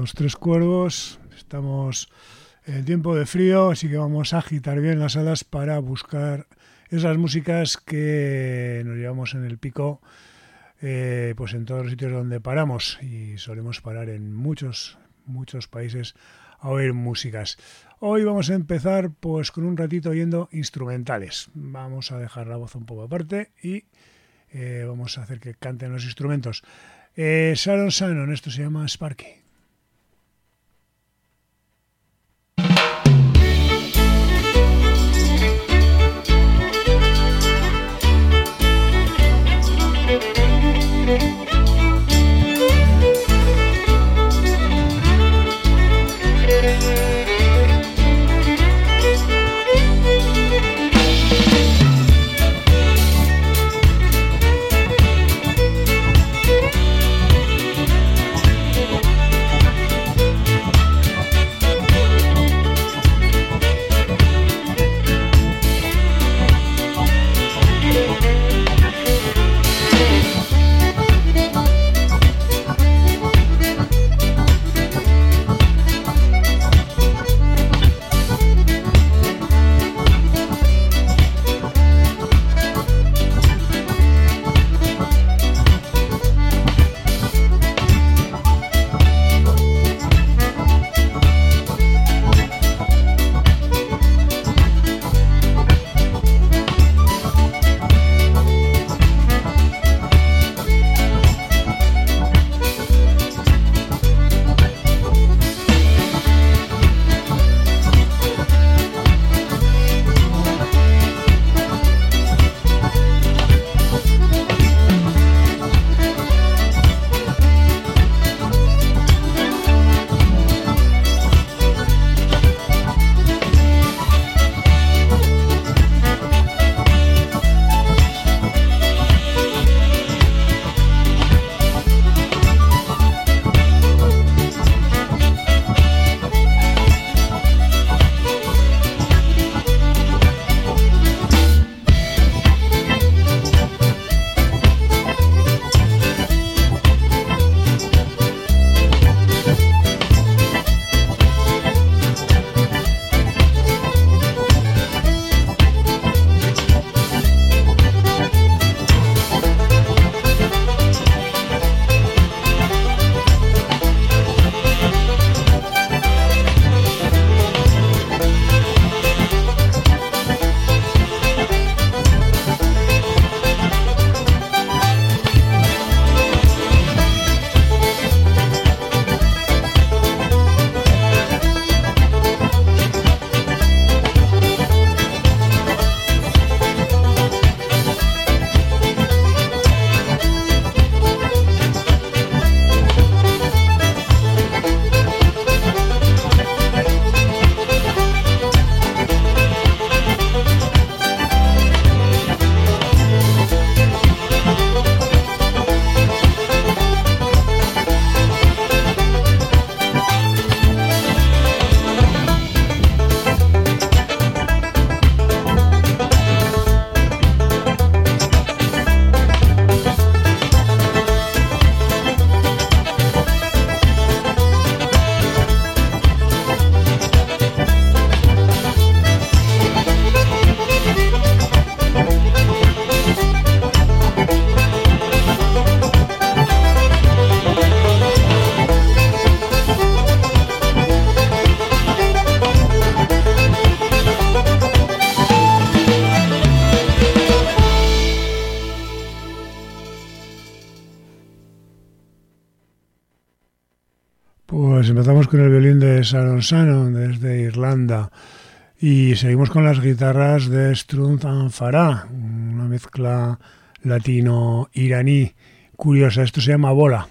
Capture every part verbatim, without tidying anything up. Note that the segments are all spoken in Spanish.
Los Tres Cuervos. Estamos en tiempo de frío, así que vamos a agitar bien las alas para buscar esas músicas que nos llevamos en el pico, eh, pues en todos los sitios donde paramos, y solemos parar en muchos, muchos países a oír músicas. Hoy vamos a empezar pues con un ratito oyendo instrumentales. Vamos a dejar la voz un poco aparte y eh, vamos a hacer que canten los instrumentos. Eh, Sharon Shannon, esto se llama Sparky. Pues empezamos con el violín de Sharon Shannon desde Irlanda y seguimos con las guitarras de Strunt and Farah, una mezcla latino-iraní curiosa. Esto se llama Bola.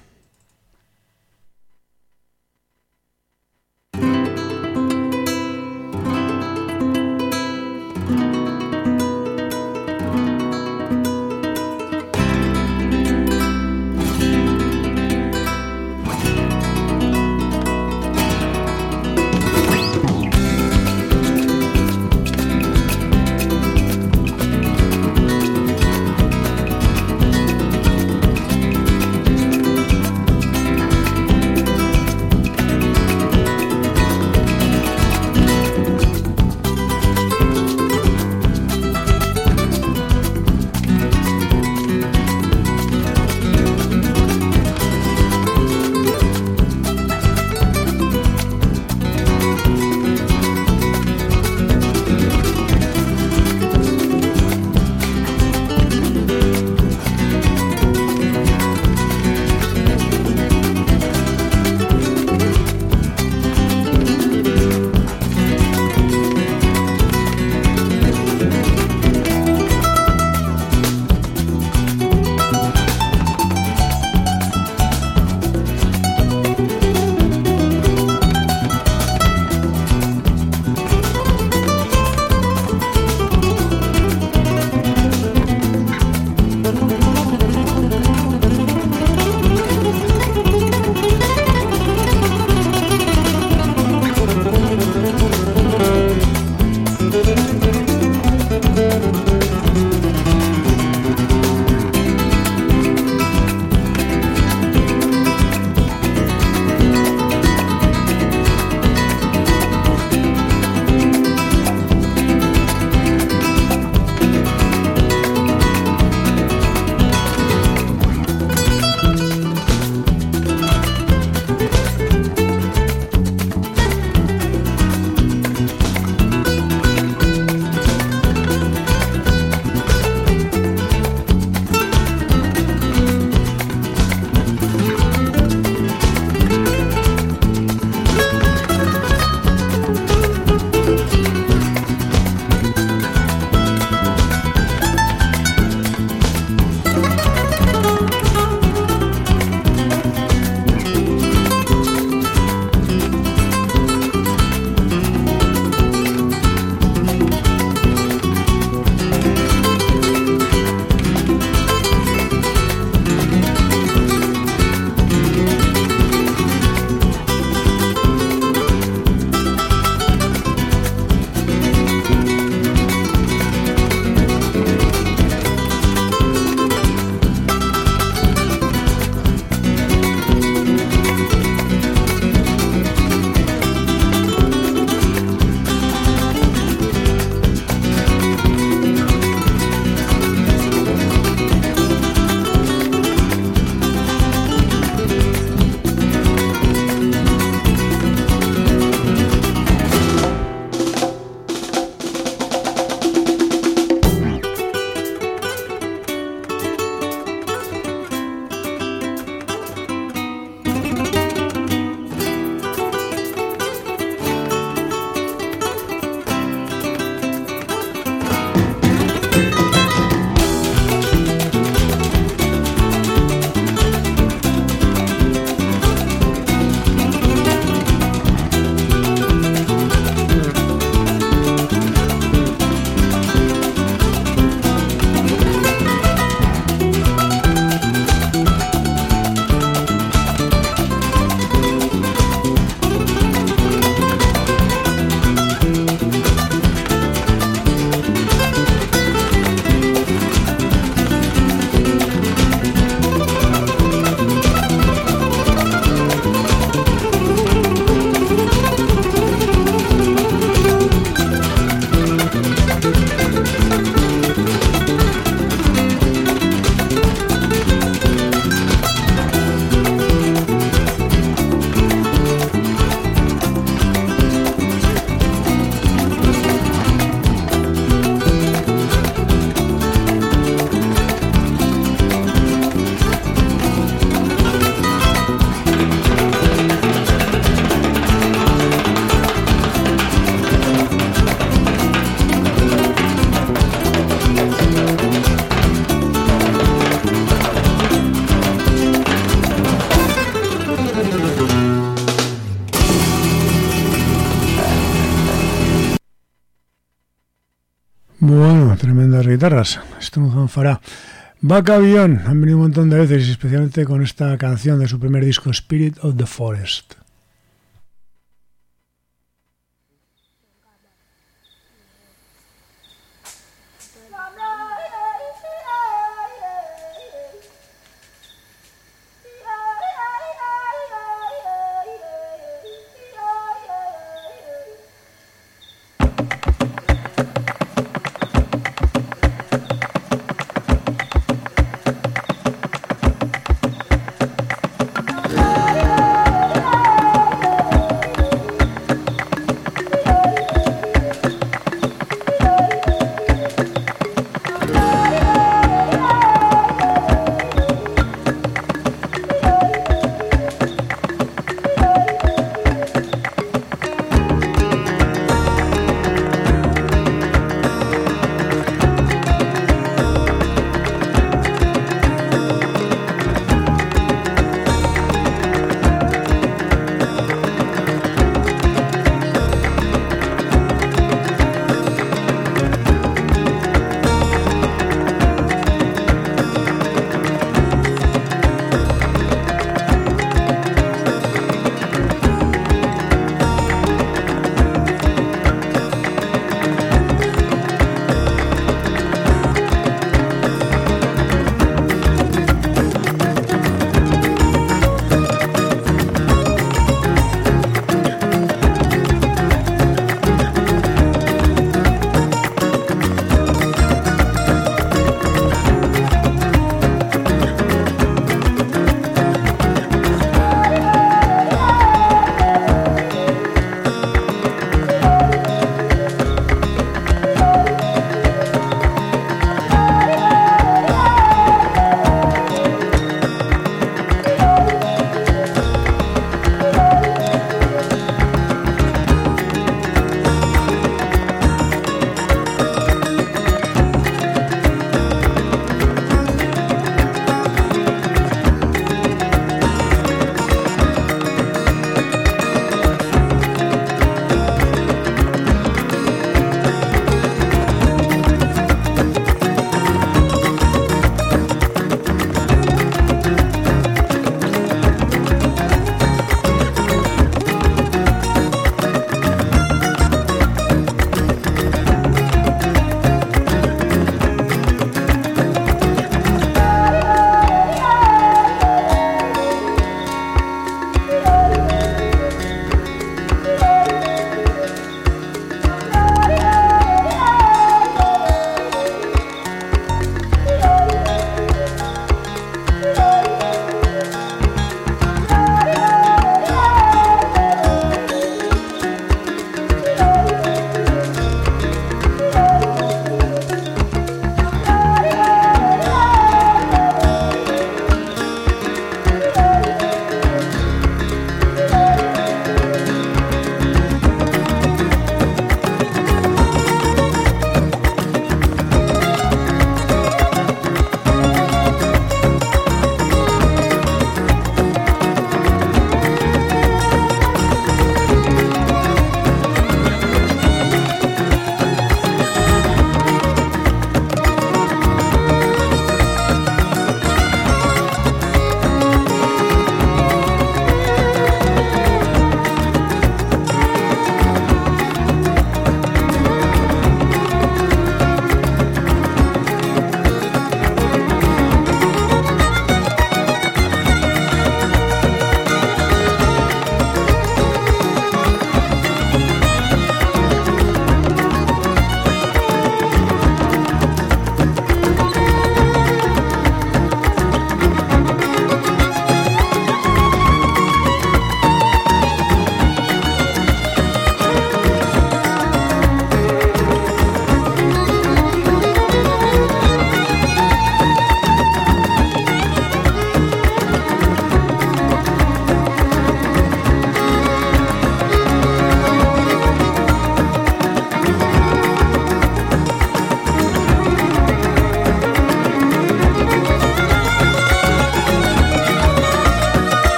Bueno, tremendas guitarras. Strunjan Farah. Vaca Avión han venido un montón de veces, y especialmente con esta canción de su primer disco, Spirit of the Forest.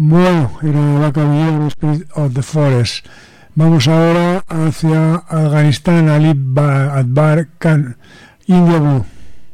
Bueno, era Vaca Villera, Spirit of the Forest. Vamos ahora hacia Afganistán, Ali Akbar Khan, India Blue.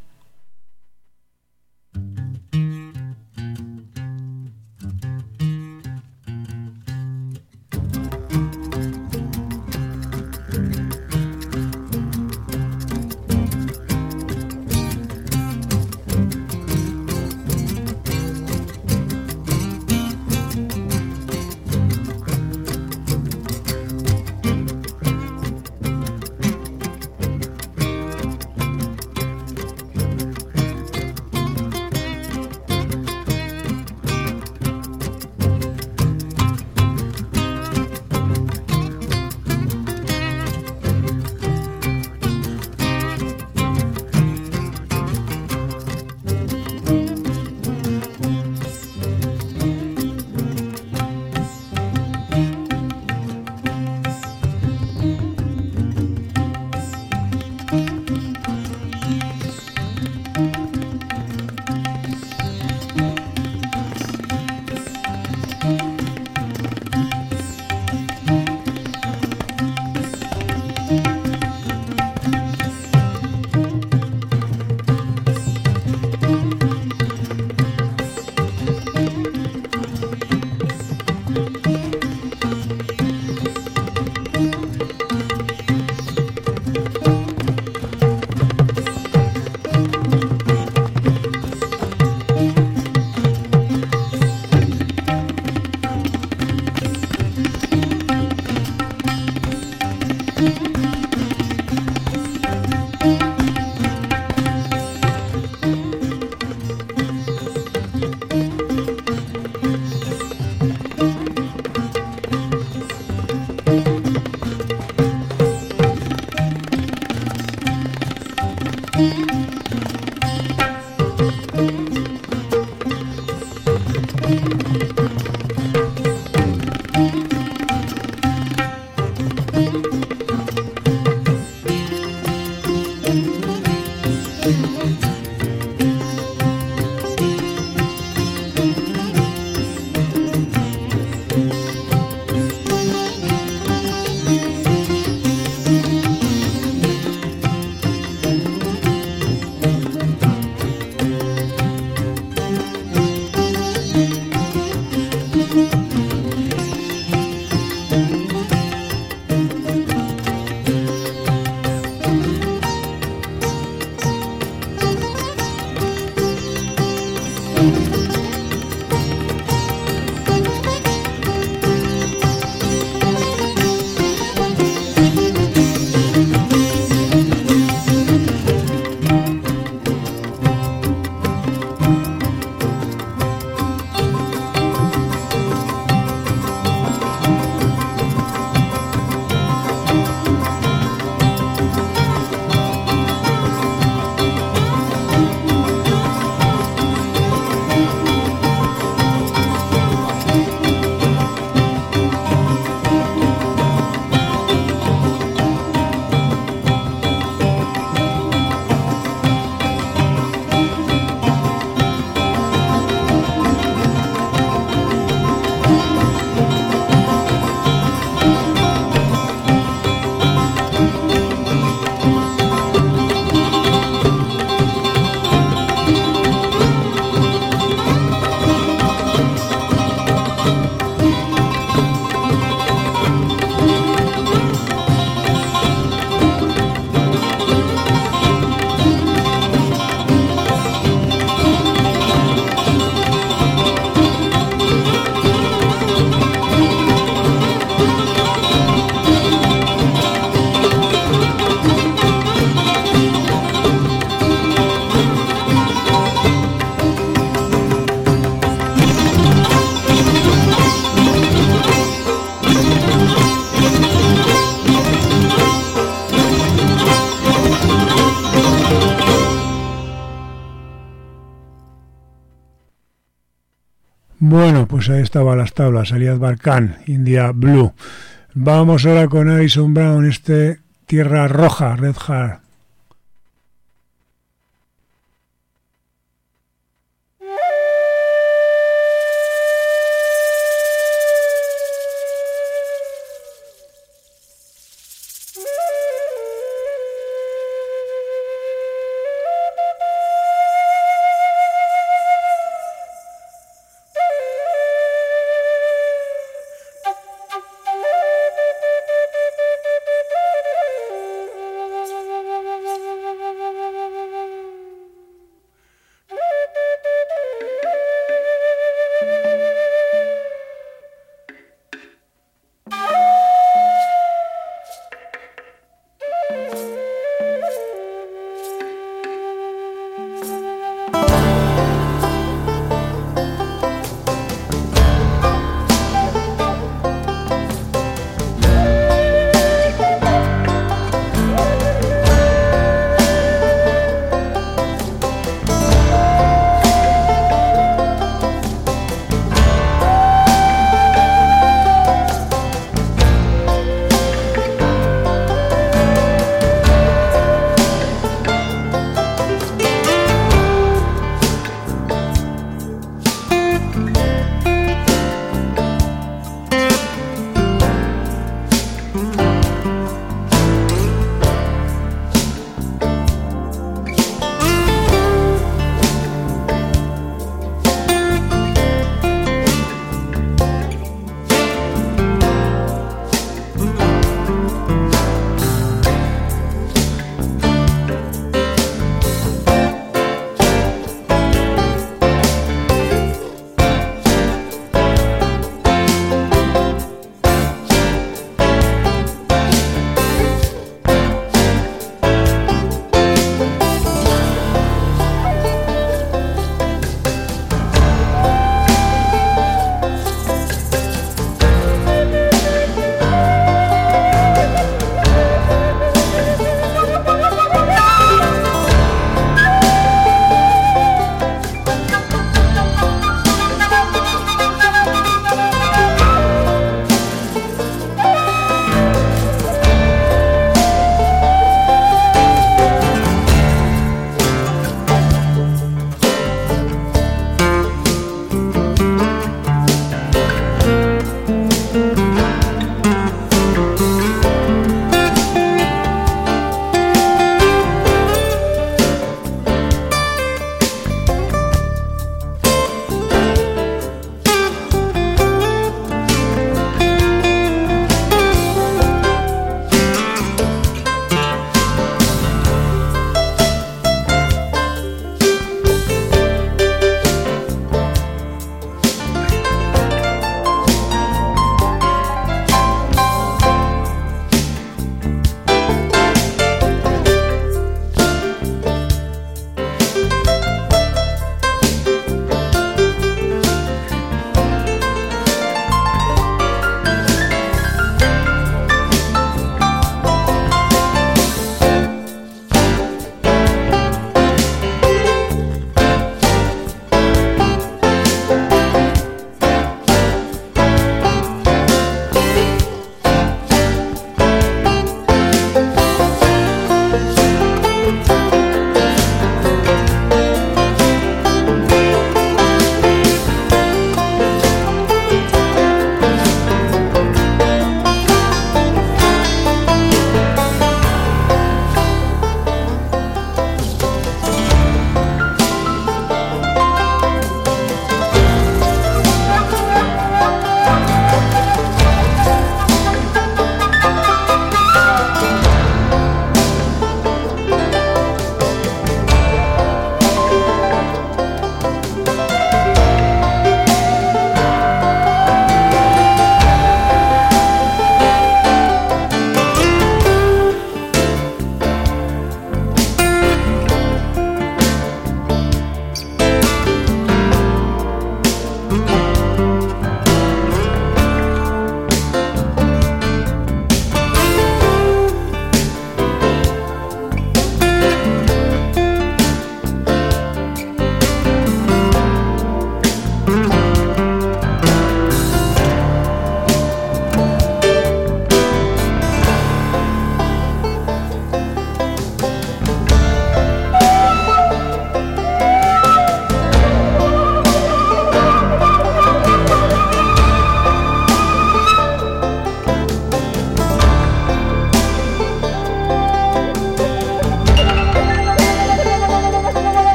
Bueno, pues ahí estaban las tablas, Ali Akbar Khan, India Blue. Vamos ahora con Alison Brown, este Tierra Roja, Red Heart.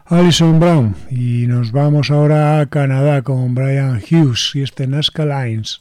Alison Brown. Y nos vamos ahora a Canadá con Brian Hughes y este Nazca Lines.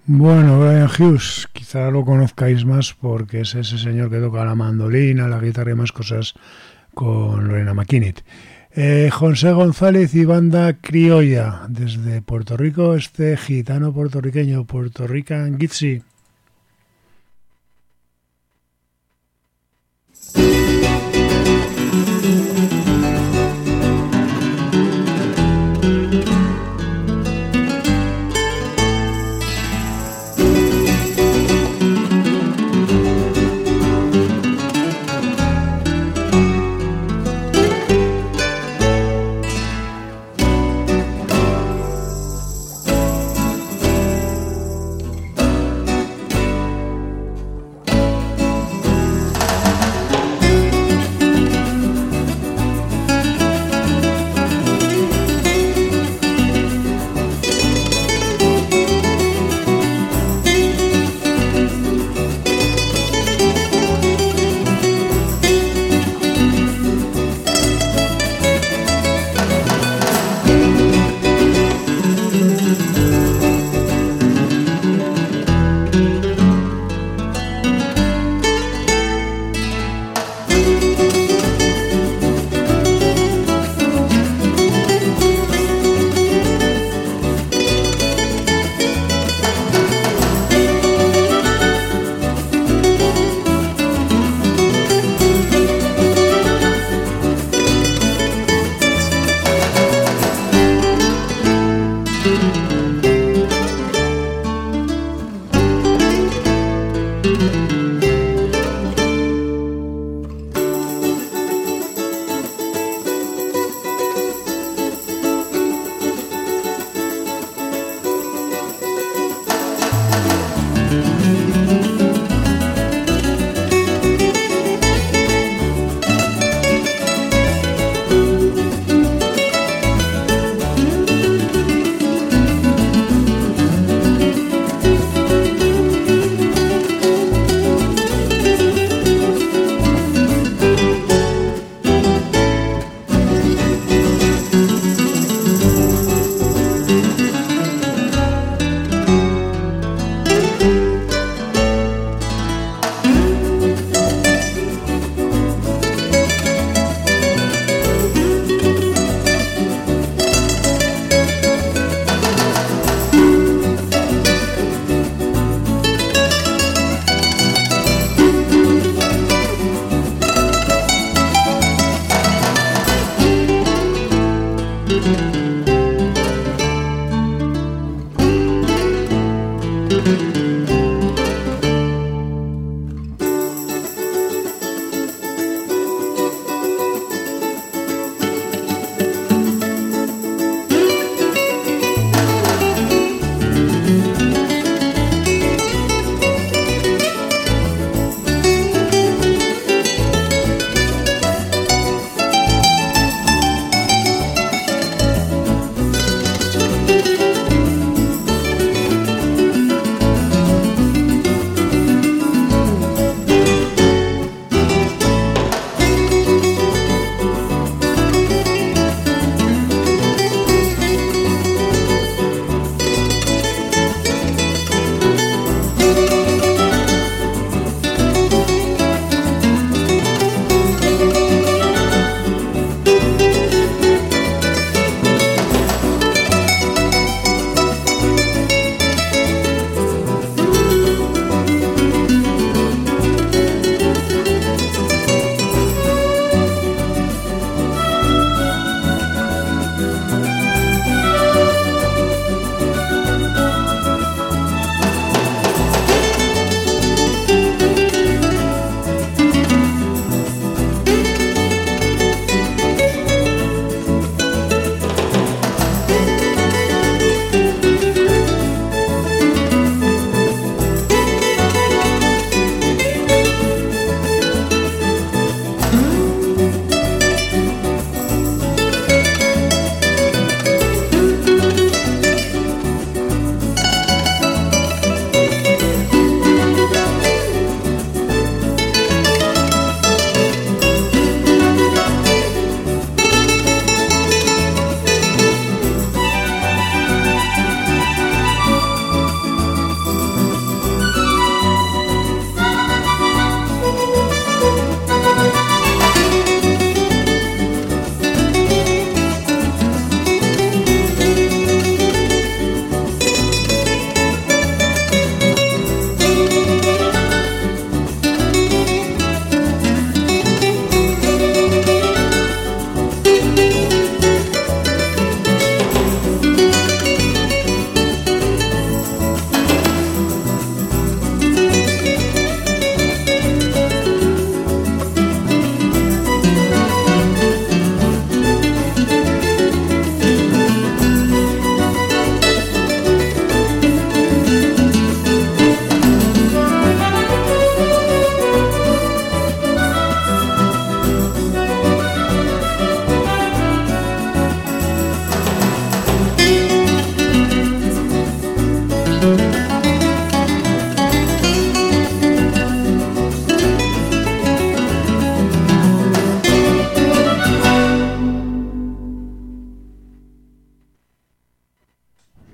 Bueno, Brian Hughes, quizá lo conozcáis más porque es ese señor que toca la mandolina, la guitarra y más cosas con Lorena McKinnitt. Eh, José González y Banda Criolla, desde Puerto Rico, este gitano puertorriqueño, Puerto Rican Gypsy.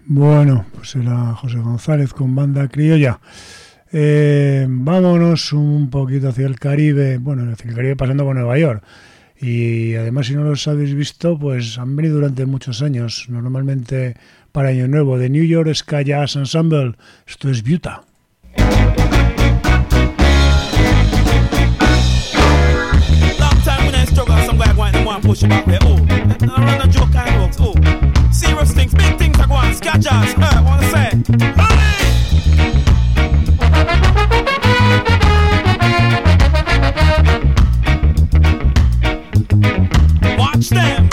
Bueno, pues era José González con Banda Criolla. Eh, vámonos un poquito hacia el Caribe, bueno, hacia el Caribe pasando por Nueva York. Y además, si no los habéis visto, pues han venido durante muchos años, normalmente para Año Nuevo, de New York Ska Jazz Ensemble. Esto es Utah. Push about there, oh, I run a joke and works, oh, serious things, big things are going, ska jazz, huh, wanna say, hey! Watch them.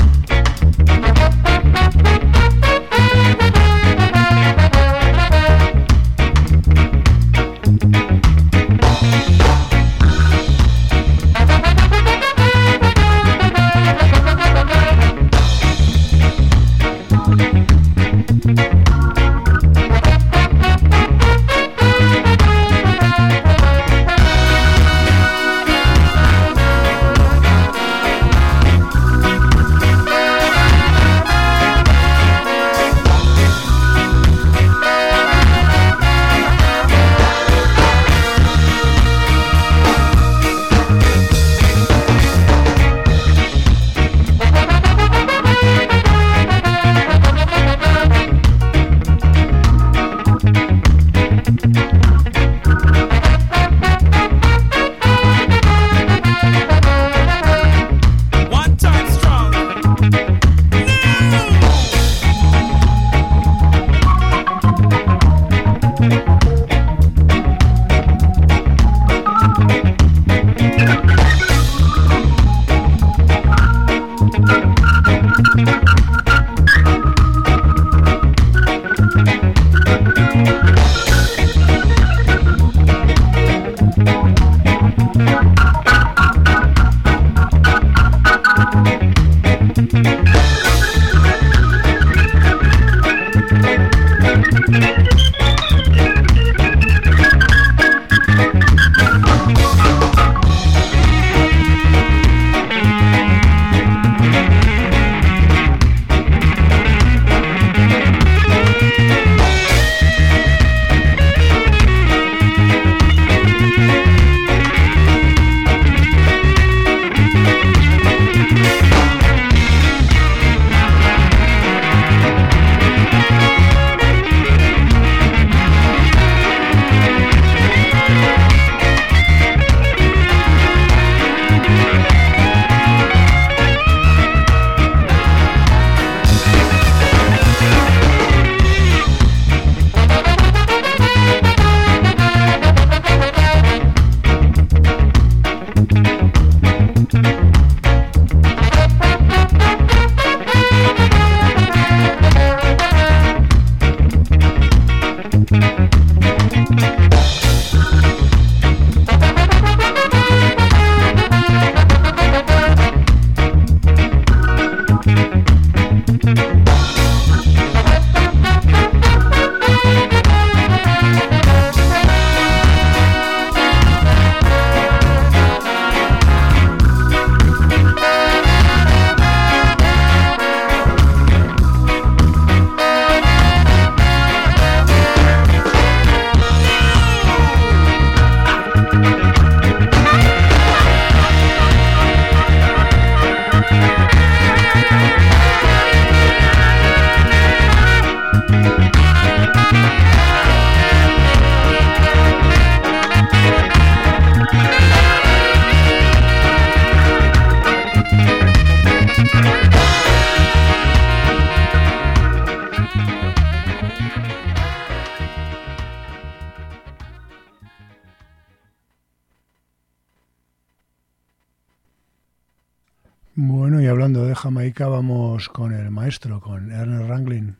Bueno, y hablando de Jamaica, vamos con el maestro, con Ernest Ranglin.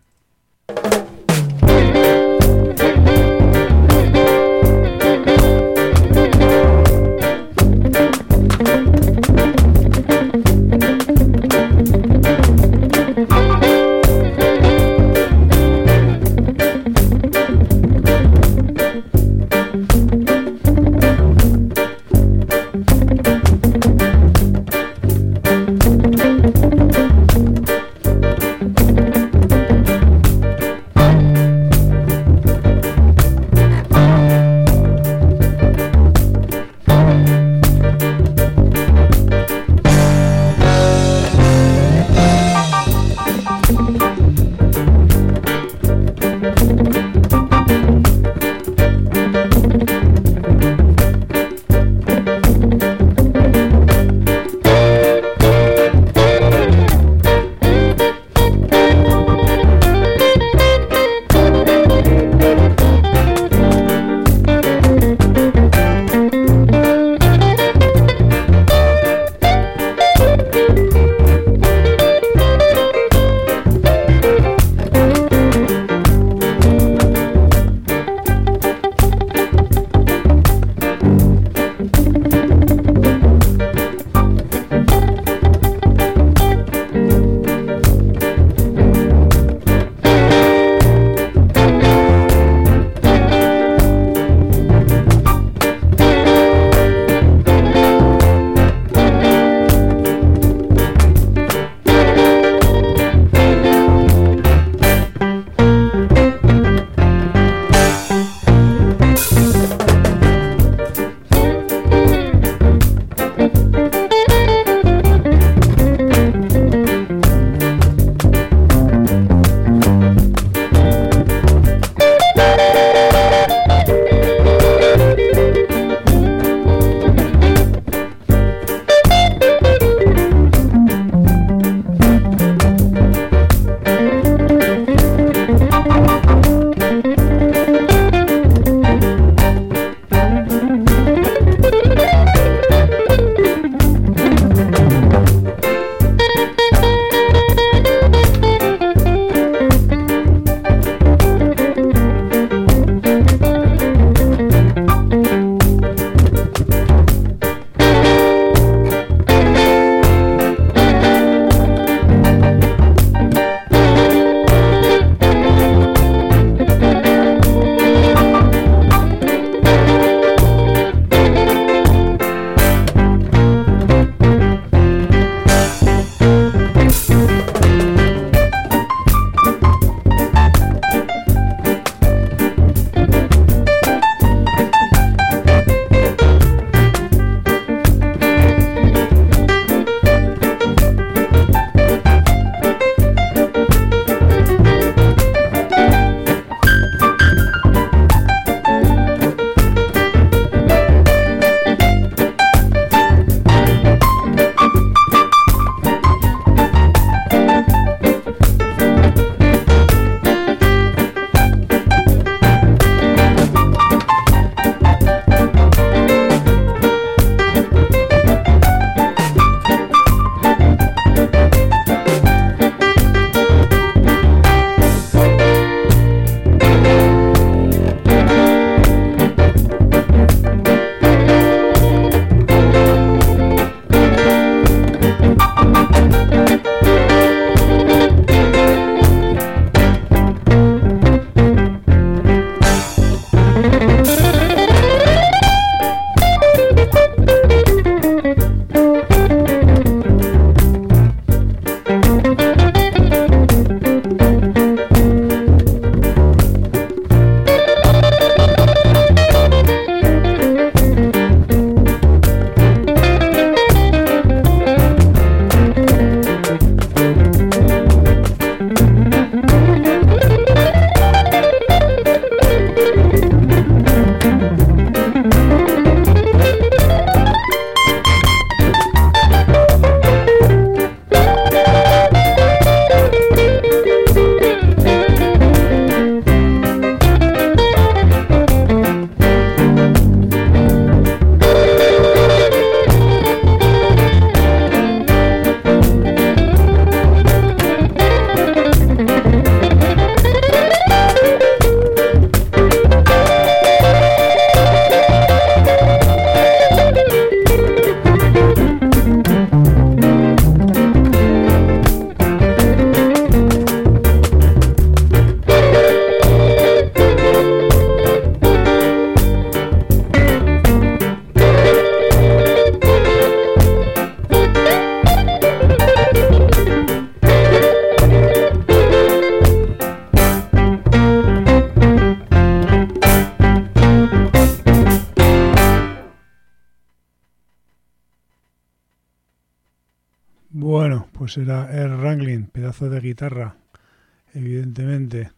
pues era Earl Wrangling, pedazo de guitarra, evidentemente.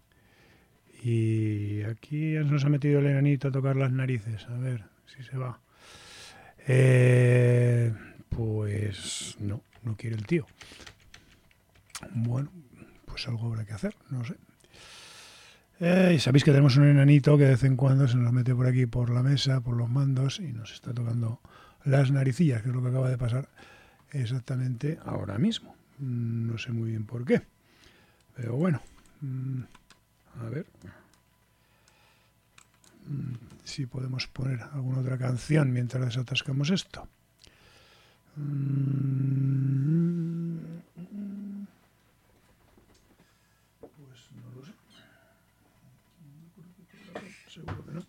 Y aquí ya nos ha metido el enanito a tocar las narices, a ver si se va. Eh, pues no, no quiere el tío. Bueno, pues algo habrá que hacer, no sé. Eh, sabéis que tenemos un enanito que de vez en cuando se nos mete por aquí, por la mesa, por los mandos, y nos está tocando las naricillas, que es lo que acaba de pasar exactamente ahora mismo. No sé muy bien por qué, pero bueno, a ver si podemos poner alguna otra canción mientras desatascamos esto. Pues no lo sé. Seguro que no.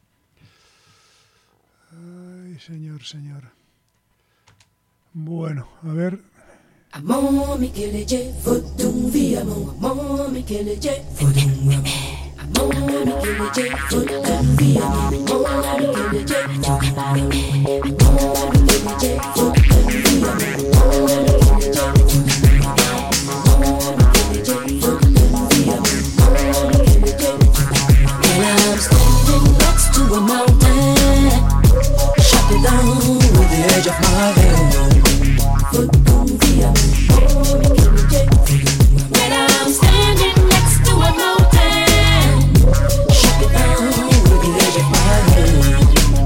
Ay, señor, señor. Bueno, a ver. Amor mi keleje fotum vi amor amor mi keleje fotum amor mi keleje fotum vi amor amor mi keleje fotum amor mi keleje fotum vi amor amor mi keleje fotum vi amor amor mi keleje. And I'm standing next to a mountain, shut it down with the edge of my hand. Fotum vi amor. When I'm standing next to a mountain, shut it down with the edge of my hand.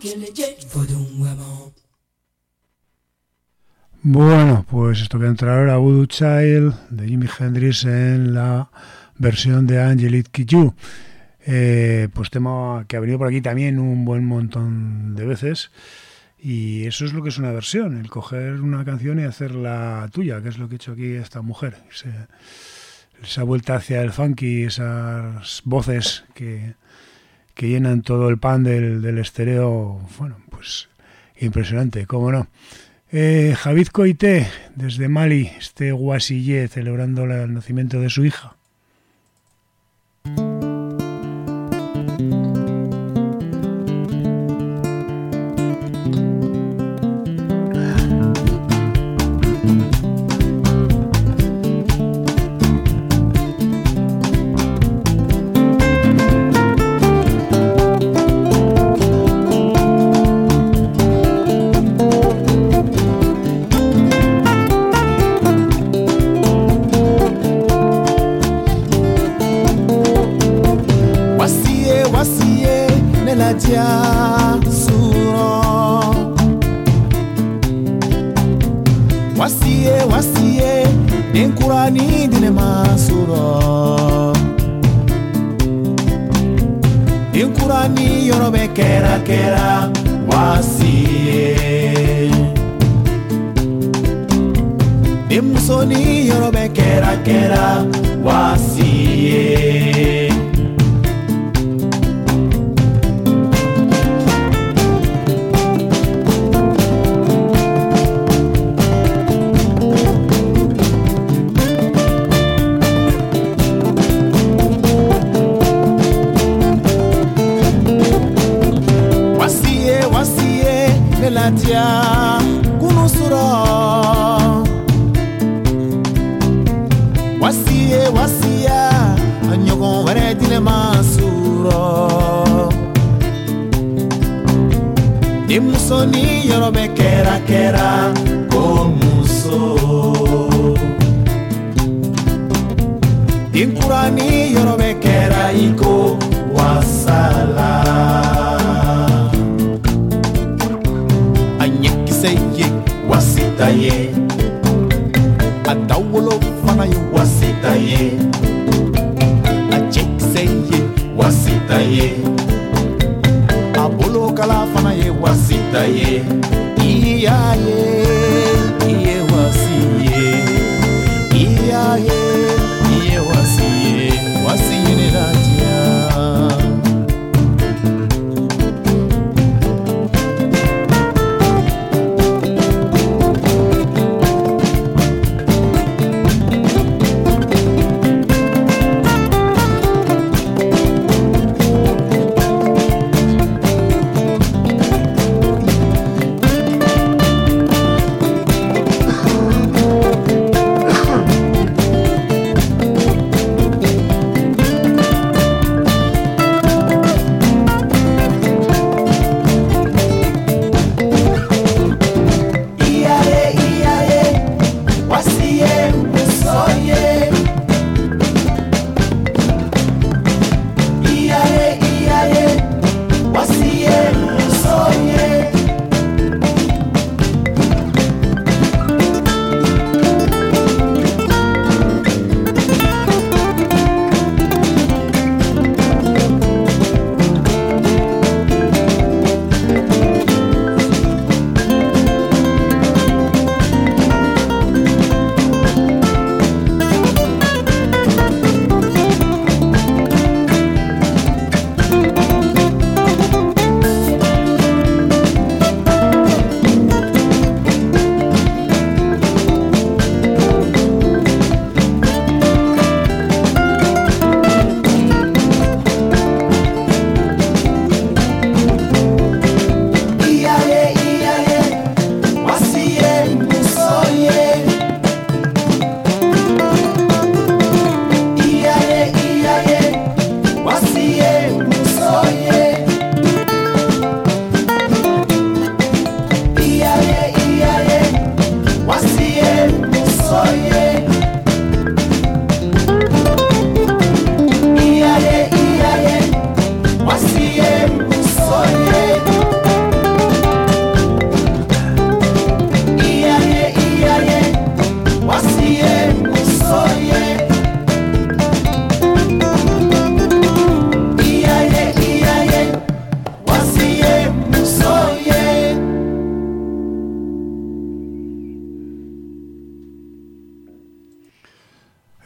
Bueno, pues esto que entra ahora, Voodoo Child de Jimi Hendrix en la versión de Angelique Kidjo. Eh, pues tema que ha venido por aquí también un buen montón de veces, y eso es lo que es una versión, el coger una canción y hacerla tuya, que es lo que ha hecho aquí esta mujer. Se, esa vuelta hacia el funky, esas voces que, que llenan todo el pan del, del estéreo, bueno, pues impresionante, cómo no. Eh, Javid Koité, desde Mali, este Wasillé, celebrando el nacimiento de su hija.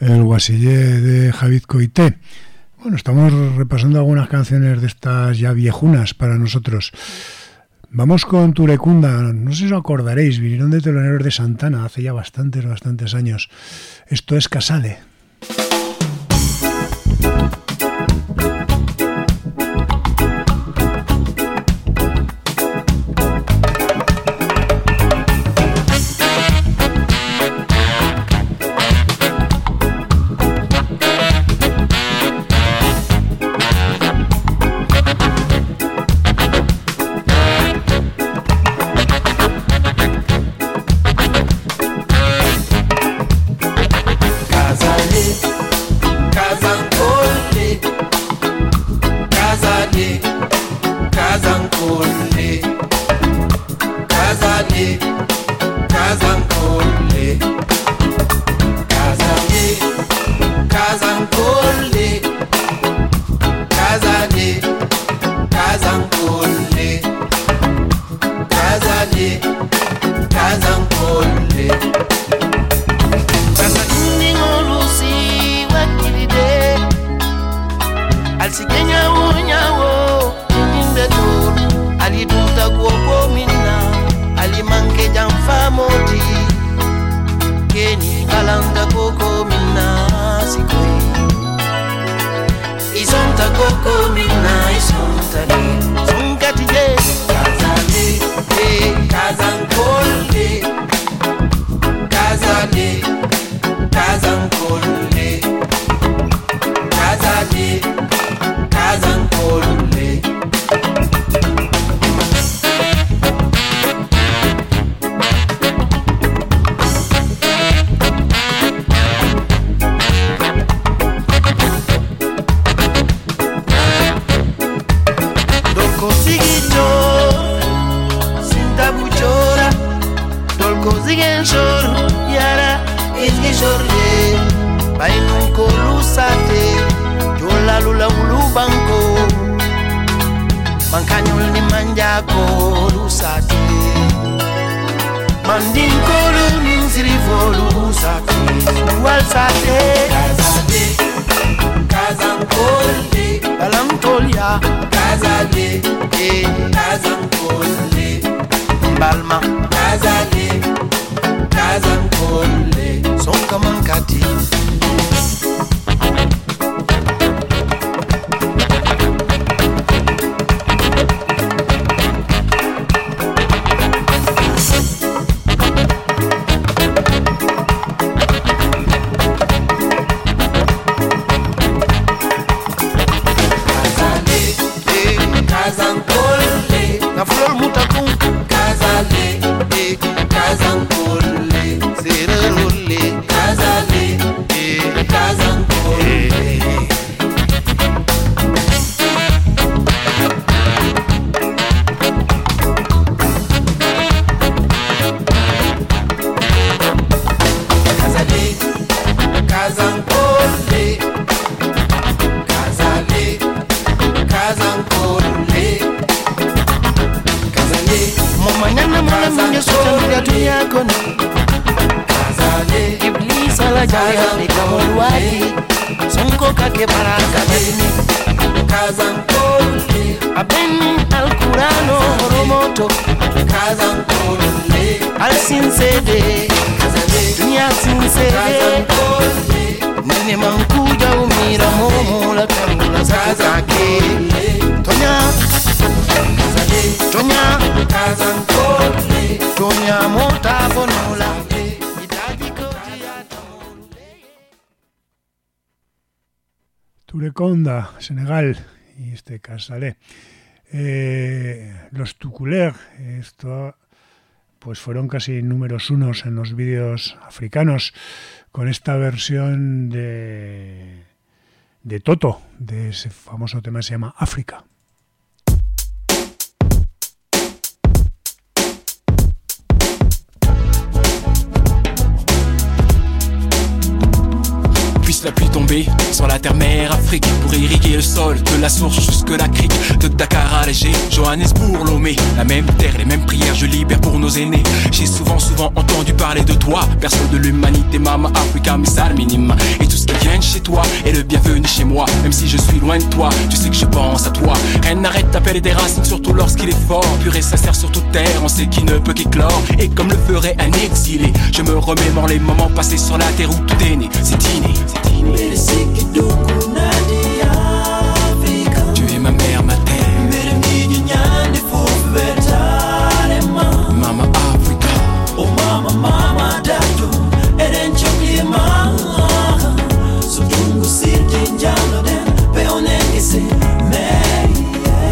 el Guasillé de Javid Coité. Bueno, estamos repasando algunas canciones de estas ya viejunas para nosotros. Vamos con Turecunda, no sé si os acordaréis, vinieron de teloneros de Santana hace ya bastantes, bastantes años. Esto es Casale. Tureconda, Senegal, y este Casale. Eh, los Tuculer, esto pues fueron casi números unos en los vídeos africanos con esta versión de, de Toto, de ese famoso tema que se llama África. Puisse la pluie tomber sur la terre mère Afrique pour irriguer le sol de la source jusque la crique, de Dakar à Alger, Johannesburg, Lomé, la même terre, les mêmes prières, je libère pour nos nos aînés. J'ai souvent, souvent entendu parler de toi, berceau de l'humanité, Mama Africa, missal minima. Et tout ce qui vient de chez toi est le bienvenu chez moi. Même si je suis loin de toi, tu sais que je pense à toi. Rien n'arrête d'appeler des racines, surtout lorsqu'il est fort. Pur et sincère sur toute terre, on sait qu'il ne peut qu'éclore. Et comme le ferait un exilé, je me remémore les moments passés sur la terre où tout est né. C'est inné, c'est inné. Tu es ma mère, ma terre. Mama Africa. Oh mama, mama, dadu, eden chokli ma. So tungu sirki njalo den, pe onengi se meri.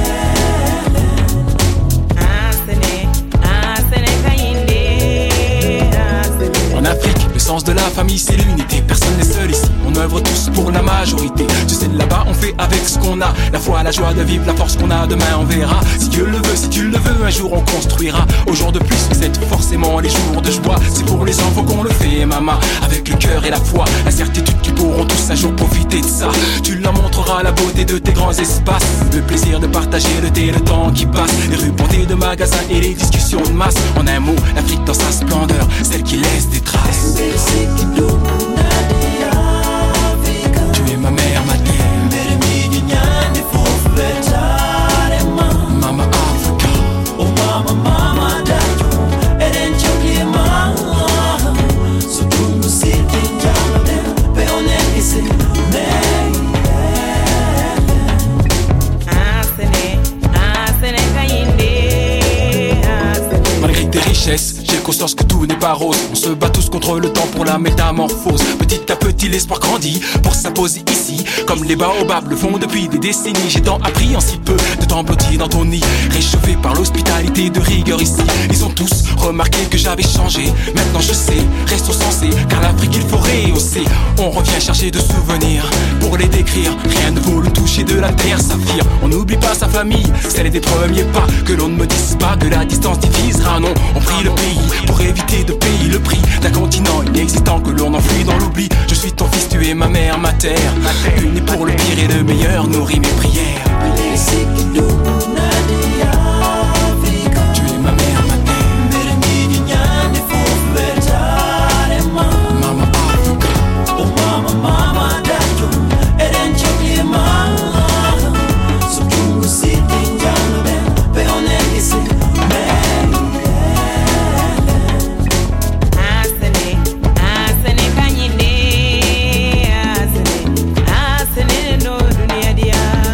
Asene, asene kayinde, asene. En Afrique, le sens de la famille c'est l'unité. Personne n'est seul ici, on œuvre tous pour la majorité. Tu sais, là-bas on fait avec ce qu'on a. La foi, la joie de vivre, la force qu'on a, demain on verra. Si Dieu le veut, si tu le veux, un jour on construira. Au jour de plus, c'est forcément les jours de joie. C'est pour les enfants qu'on le fait, maman. Avec le cœur et la foi, la certitude qu'ils pourront tous un jour profiter de ça. Tu leur montreras la beauté de tes grands espaces, le plaisir de partager le thé, le temps qui passe, les rues bondées de magasins et les discussions de masse. En un mot, l'Afrique dans sa splendeur, celle qui laisse des traces. Tu es ma mère, ma terre. Mama Africa. Oh mama, mama, dadu, eden chokli ma. So tungu sirki njalo den, pe onengi se meri. Asene, asene kayinde, asene. Malgré tes richesses, j'ai conscience que tout n'est pas rose. On se bat tous contre le temps pour la métamorphose. Petit à petit l'espoir grandit pour s'imposer ici. Comme les baobabs le font depuis des décennies. J'ai tant appris en si peu de temps blotti dans ton nid. Réchauffé par l'hospitalité de rigueur ici. Ils ont tous remarqué que j'avais changé. Maintenant je sais, restons sensés, car l'Afrique il faut rehausser. On revient chercher de souvenirs pour les décrire. Rien ne vaut le toucher de la terre saphir. On n'oublie pas sa famille, celle des premiers pas. Que l'on ne me dise pas que la distance divisera. Non, on prie le pays pour éviter de payer le prix d'un continent inexistant que l'on enfuit dans l'oubli. Je suis ton fils, tu es ma mère, ma terre. Unis pour le pire et le meilleur, nourris mes prières. Tu es ma mère, ma terre. Mama Africa. Oh mama, mama, dadu, eden chokli ma. So tungu sirki njalo den, pe onengi se meri. Asene, asene kayinde, asene, asene no dunia dia.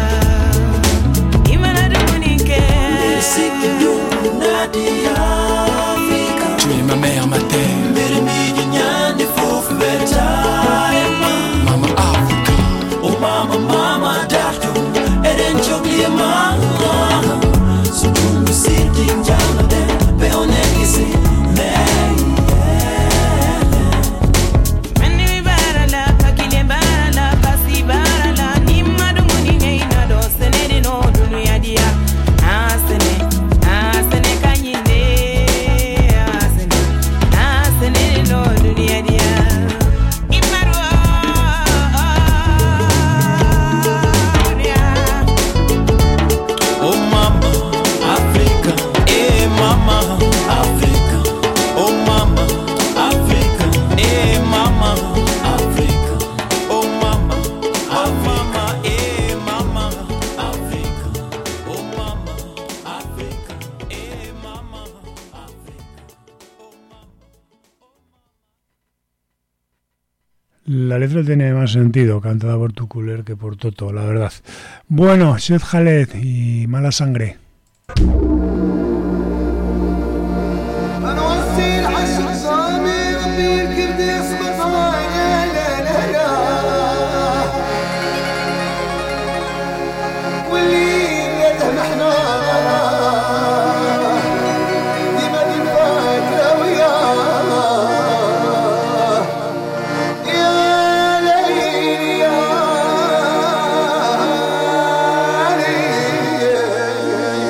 Imana dumunike. Siki dungu nadi Afrika. Tu es ma mère, ma terre. Mere miji nyande fofu betayema. Mama Africa. Oh mama, mama, dadu, eden chokli ma. So tungu sirki njalo den, pe onengi se meri. Meni barala, kakile barala, pasi barala. Nima dumunike ina do senede no dunia dia. Asene, asene kayinde, asene, asene no dunia dia. Imarwa, dunia. Oh mama, Africa, eh mama, Africa. Oh mama, Africa, eh mama, Africa. Oh mama, ah mama, eh mama, Africa. Oh mama, Africa, eh mama, Africa. La letra tiene más sentido cantada por Tukuler que por Toto, la verdad. Bueno, Shed Khaled y Mala Sangre. انا وصي العشق صامي غمير كيف بدي اصبر صايا لا لا لا واللي بيده محنا ديما دي فاكرة وياه يا ليل يا ليل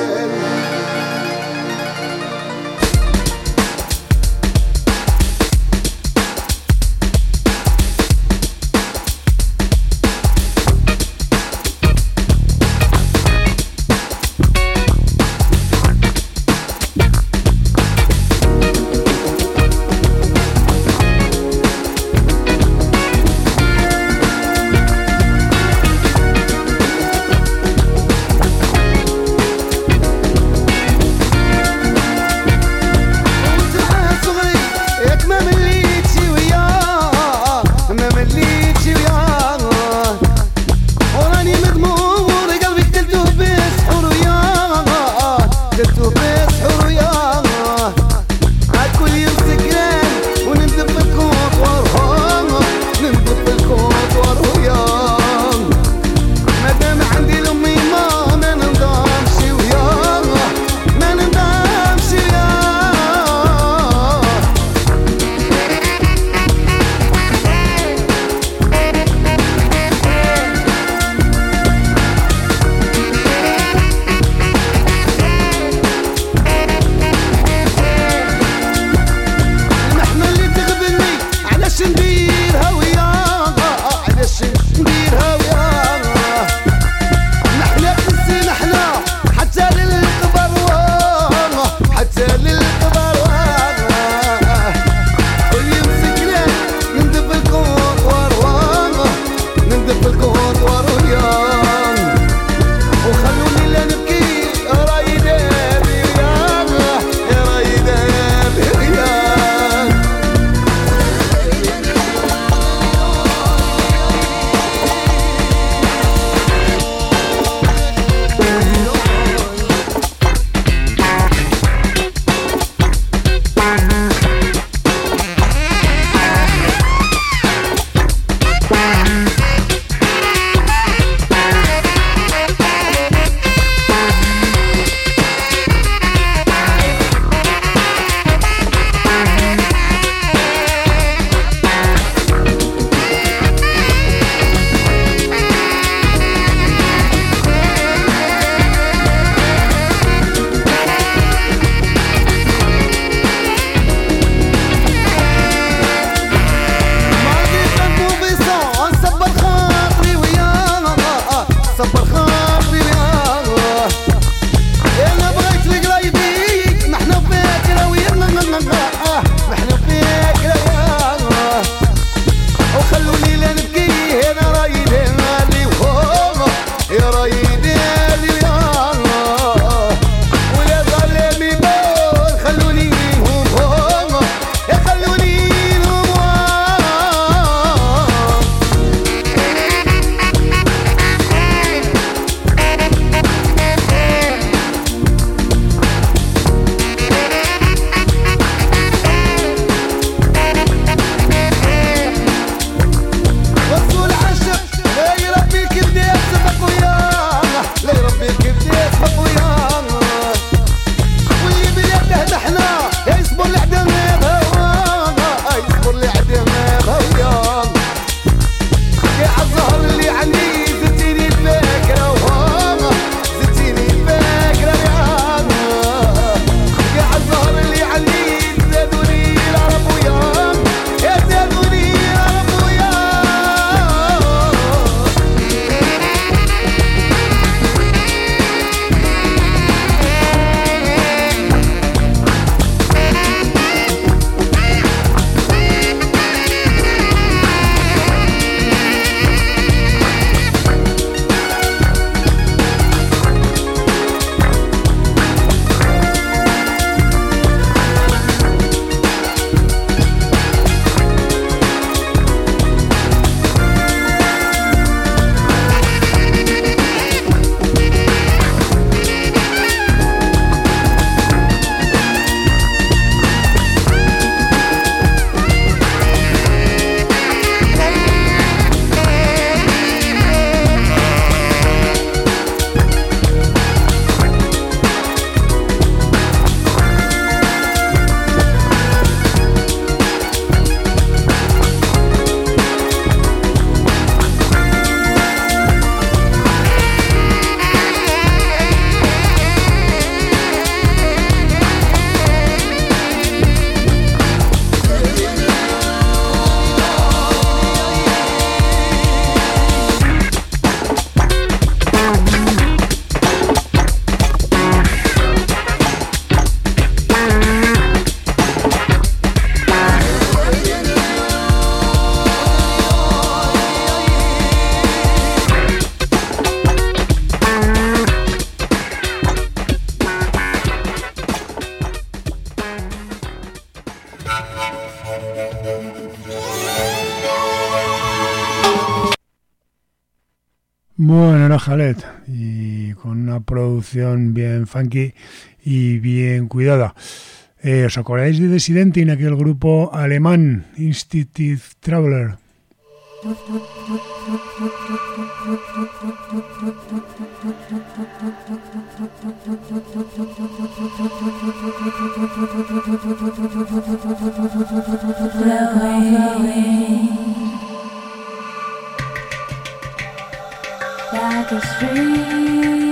Bueno, era Jalet, y con una producción bien funky y bien cuidada. Eh, ¿Os acordáis de Dissident en aquel grupo alemán, Institute Traveler? Like a stream.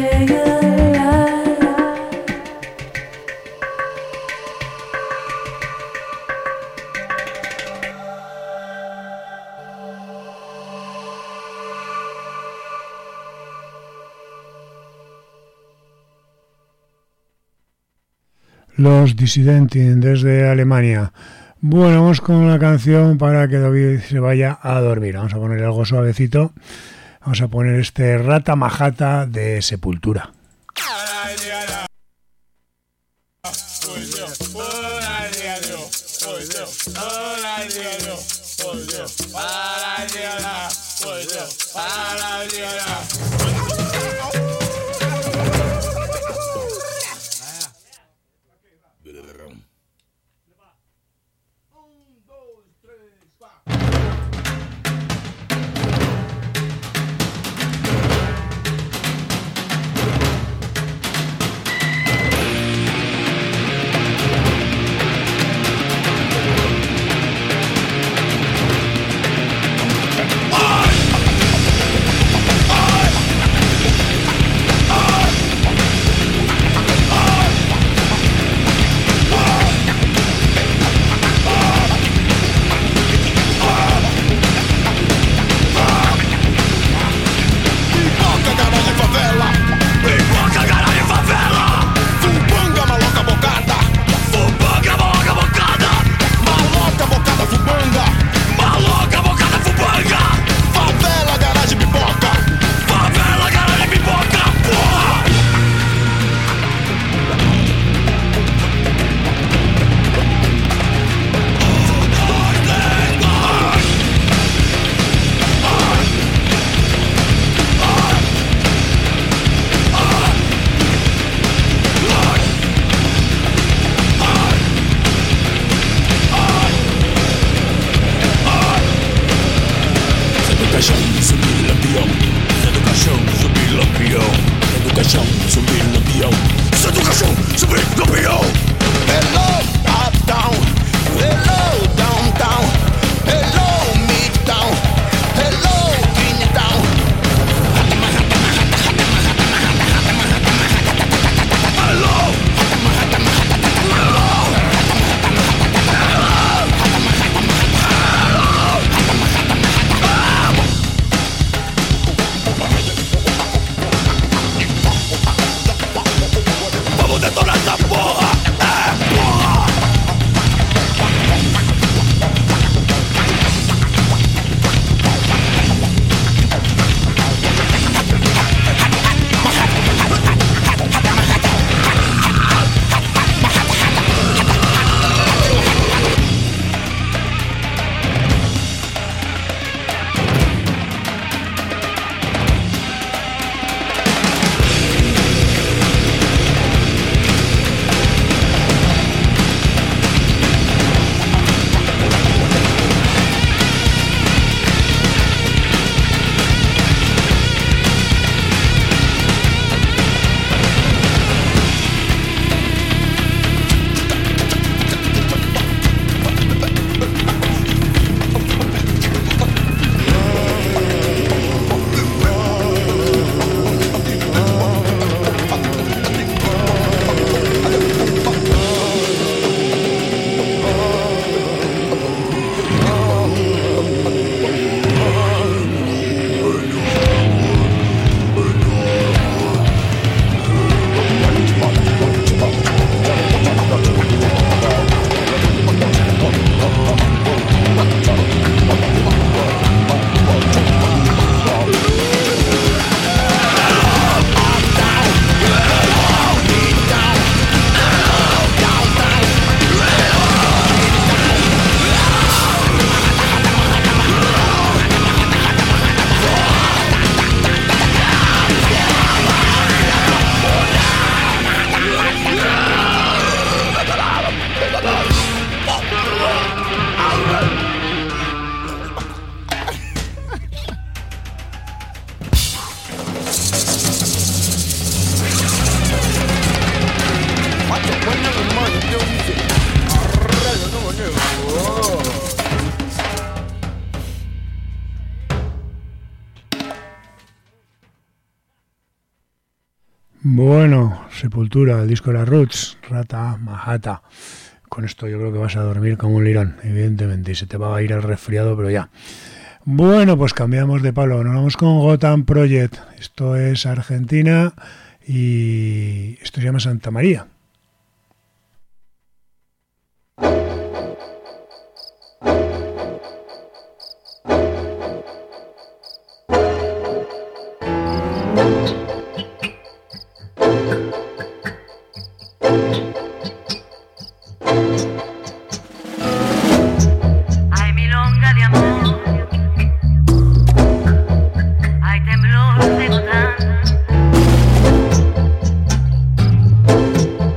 Los Dissidenten desde Alemania. Bueno, vamos con una canción para que David se vaya a dormir. Vamos a poner algo suavecito. Vamos a poner este Rata Majata de Sepultura. Vamos a detonar essa porra! Bueno, Sepultura, el disco de las Roots, Rata Mahata. Con esto yo creo que vas a dormir como un lirón, evidentemente, y se te va a ir el resfriado, pero ya. Bueno, pues cambiamos de palo, nos vamos con Gotham Project. Esto es Argentina y esto se llama Santa María. Temblor de Gotham.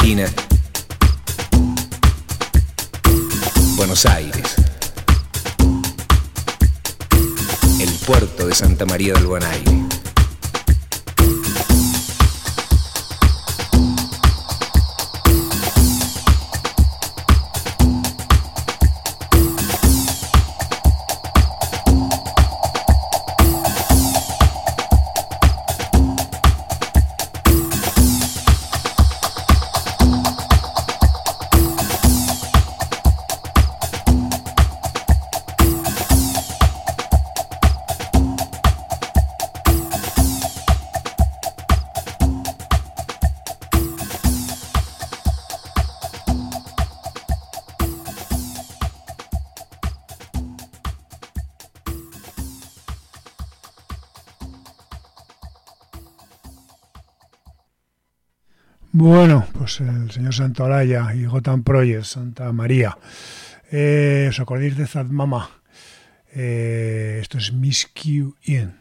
esquina. Buenos Aires. El puerto de Santa María del Buen Aire. Bueno, pues el señor Santolaya y Gotham Project, Santa María. Eh, ¿Os acordáis de Zad Mama? Eh, esto es Miss Q In.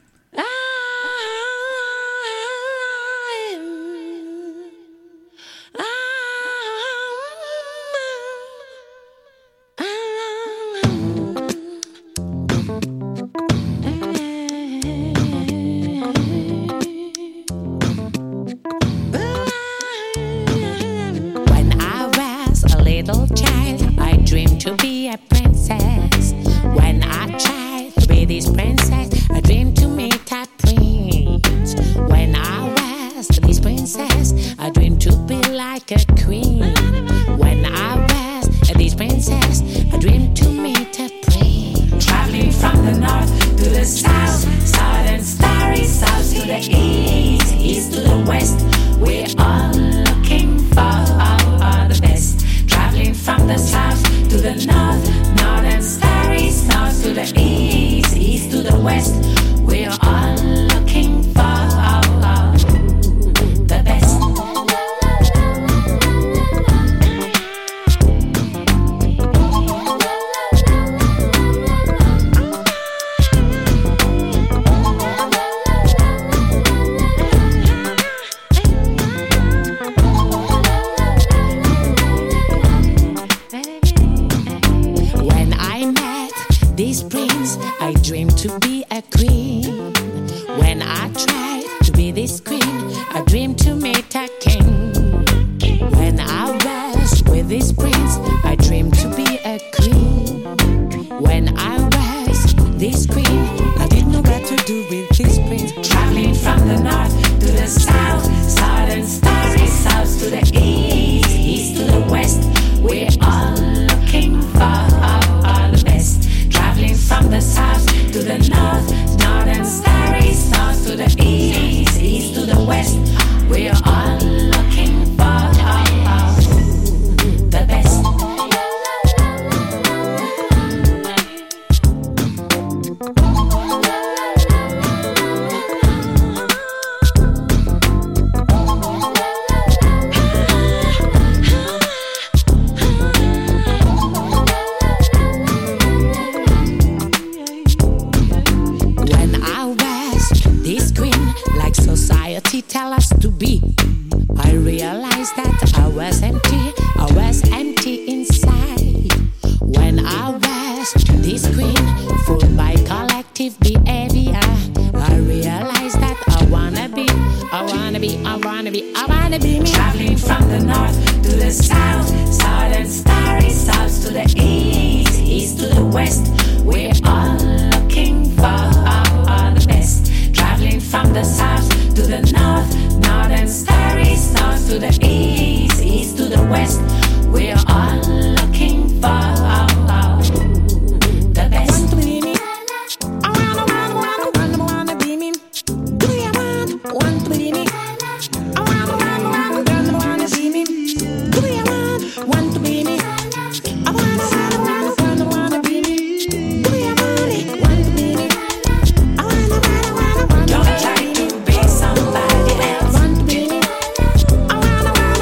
Don't try to be somebody else.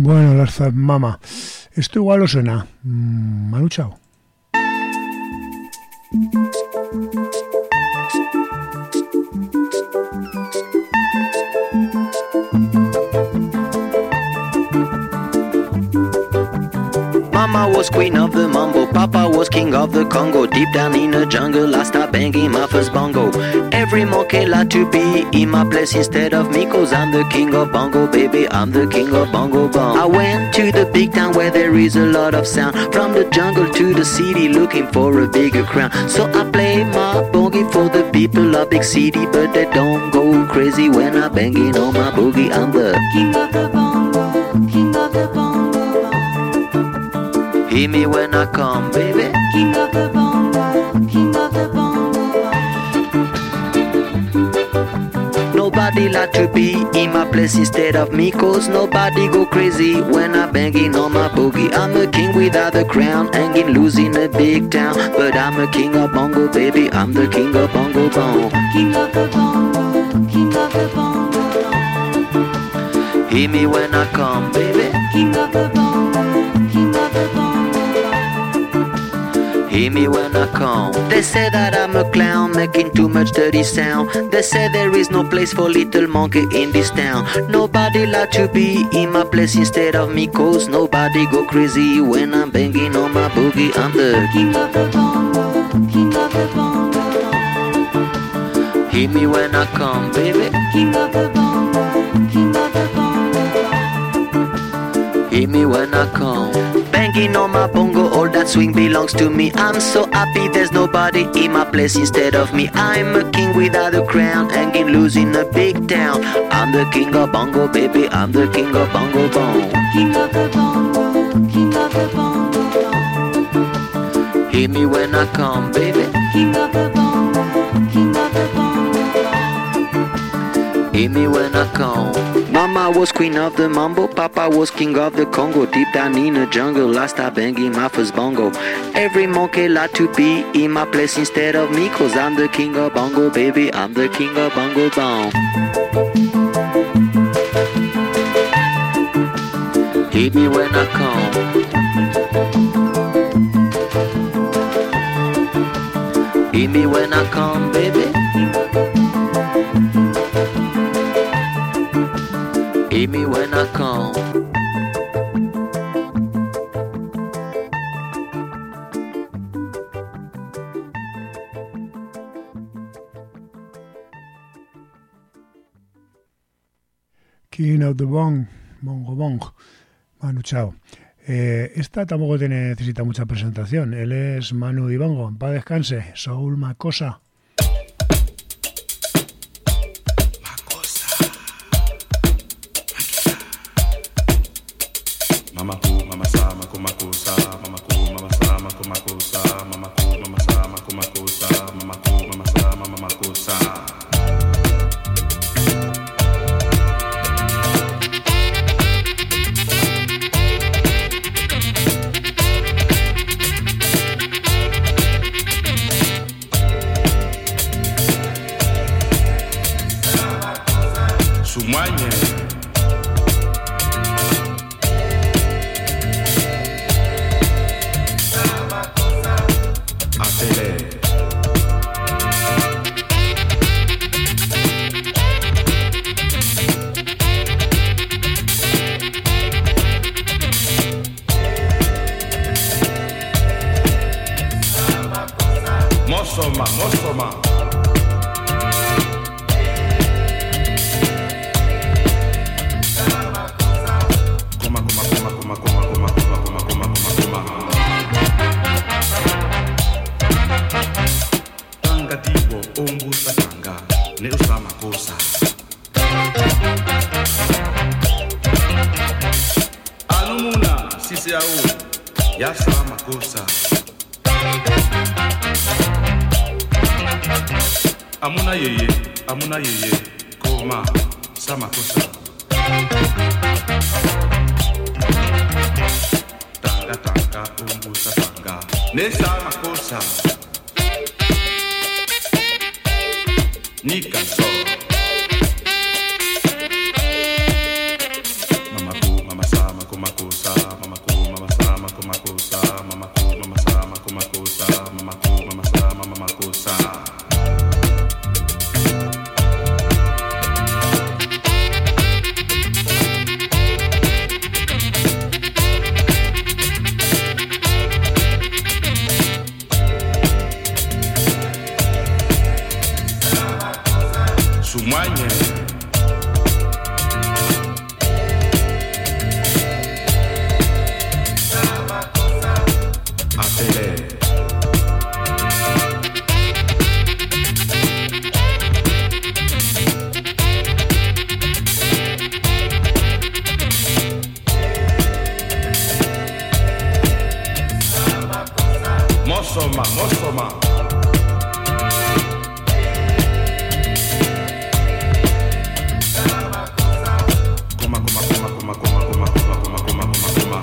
Bueno, la Earth Mama. Esto igual lo suena. Mm, Manu Chao. Mama was queen of the mambo, Papa was king of the Congo. Deep down in the jungle, I start banging my first bongo. Every monkey like to be in my place instead of me, cause I'm the king of bongo, baby, I'm the king of bongo bong. I went to the big town where there is a lot of sound, from the jungle to the city, looking for a bigger crown. So I play my boogie for the people of big city, but they don't go crazy when I'm banging on my boogie. I'm the king of the bongo, king of the bongo. Hear me when I come, baby. King of the bongo, king of the bongo. Nobody like to be in my place instead of me, cause nobody go crazy when I'm banging on my boogie. I'm a king without a crown, hanging loose in a big town, but I'm a king of bongo, baby, I'm the king of bongo bong. King of the bongo, king of the bongo. Hear me when I come, baby. King of the bongo, king of the bongo. Hear me when I come. They say that I'm a clown, making too much dirty sound. They say there is no place for little monkey in this town. Nobody like to be in my place instead of me, cause nobody go crazy when I'm banging on my boogie. I'm the king of the bongo, king of the bongo. Hear me when I come, baby. King of the bongo, king of the bongo. Hear me when I come. Banging on my bongo, all that swing belongs to me. I'm so happy there's nobody in my place instead of me. I'm a king without a crown, hanging loose in a big town. I'm the king of bongo, baby, I'm the king of bongo bong. King of the bongo, king of the bongo. Hear me when I come, baby. King of the bongo, king of the bongo. Hear me when I come. Mama was queen of the mambo, Papa was king of the Congo. Deep down in the jungle, I start banging my first bongo. Every monkey like to be in my place instead of me, cause I'm the king of bongo, baby, I'm the king of bongo bong. Hit me when I come. Hit me when I come, baby. Hear me when I come. King of the Bong, Bongo Bong, Manu Chao. Eh, esta tampoco tiene, necesita mucha presentación. Él es Manu Dibango. En paz descanse. Soul Makosa. Mama ku, mama sa, mako makosa, mama ku, mama sa, mako makosa, mama ku, mama sa, mako makosa, mama ku, mama sa, mama makosa. Sumanye. Mosoma, Mosoma. Coma, coma, coma, coma, coma, coma, coma, coma, coma, coma. Tanga diwo, ombu satanga, ne usama kosa. Alumuna, sisi au, ya sama kosa. Amuna yeye, amuna yeye, koma, sama kosa. Tanga tanga, umbu satanga, ne sama kosa. Nika so. Mama ku, mama sama, koma makusa, mamaku, mamasa, maku makusa, mamaku, mamasa, mama makusa. Sumanye. Mosoma, mosoma. Kuma, kuma, kuma, kuma, kuma, kuma, kuma, kuma, kuma, kuma, kuma.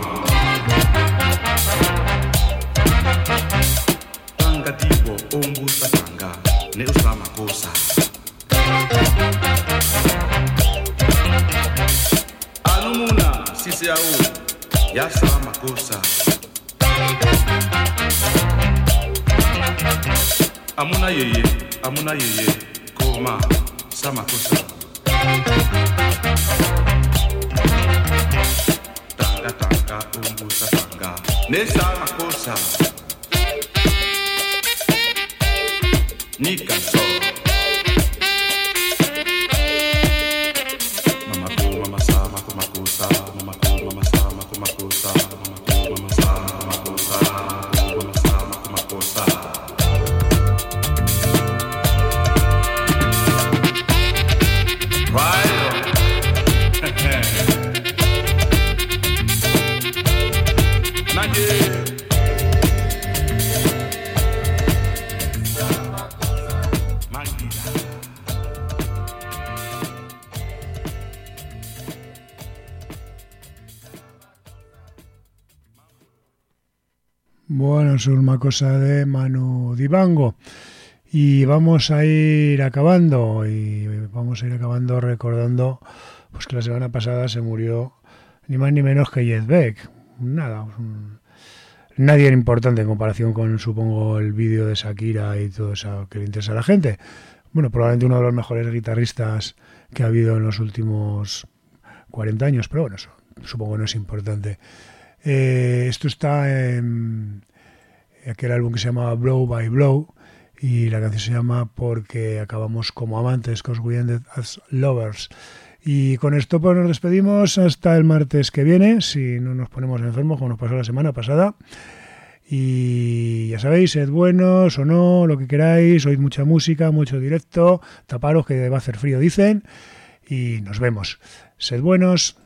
Tanga tipo, umbusa tanga, ne usama kosa. Anumuna, sisi au, ya sama kosa. Amuna yeye, amuna yeye, koma, sama kosa. Tanga tanga, umbusa tanga, ne sama kosa. Nika so. Mama ko, mama sama, kuma kosa, mama ko, mama sama, kuma kosa, mama ko, mama sama, kuma kosa, mama sama, kuma kosa. Bueno, es una cosa de Manu Dibango. Y vamos a ir acabando, y vamos a ir acabando recordando pues que la semana pasada se murió ni más ni menos que Jeff Beck. Nada, un, nadie era importante en comparación con, supongo, el vídeo de Shakira y todo eso que le interesa a la gente. Bueno, probablemente uno de los mejores guitarristas que ha habido en los últimos cuarenta años, pero bueno, eso supongo no es importante. Eh, esto está en aquel álbum que se llama Blow by Blow, y la canción se llama Porque acabamos como amantes, 'Cause we ended as lovers. Y con esto pues nos despedimos hasta el martes que viene, si no nos ponemos enfermos como nos pasó la semana pasada. Y ya sabéis, sed buenos o no, lo que queráis, oíd mucha música, mucho directo, taparos que va a hacer frío, dicen, y nos vemos. Sed buenos.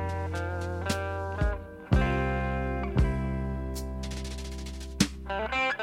Bye.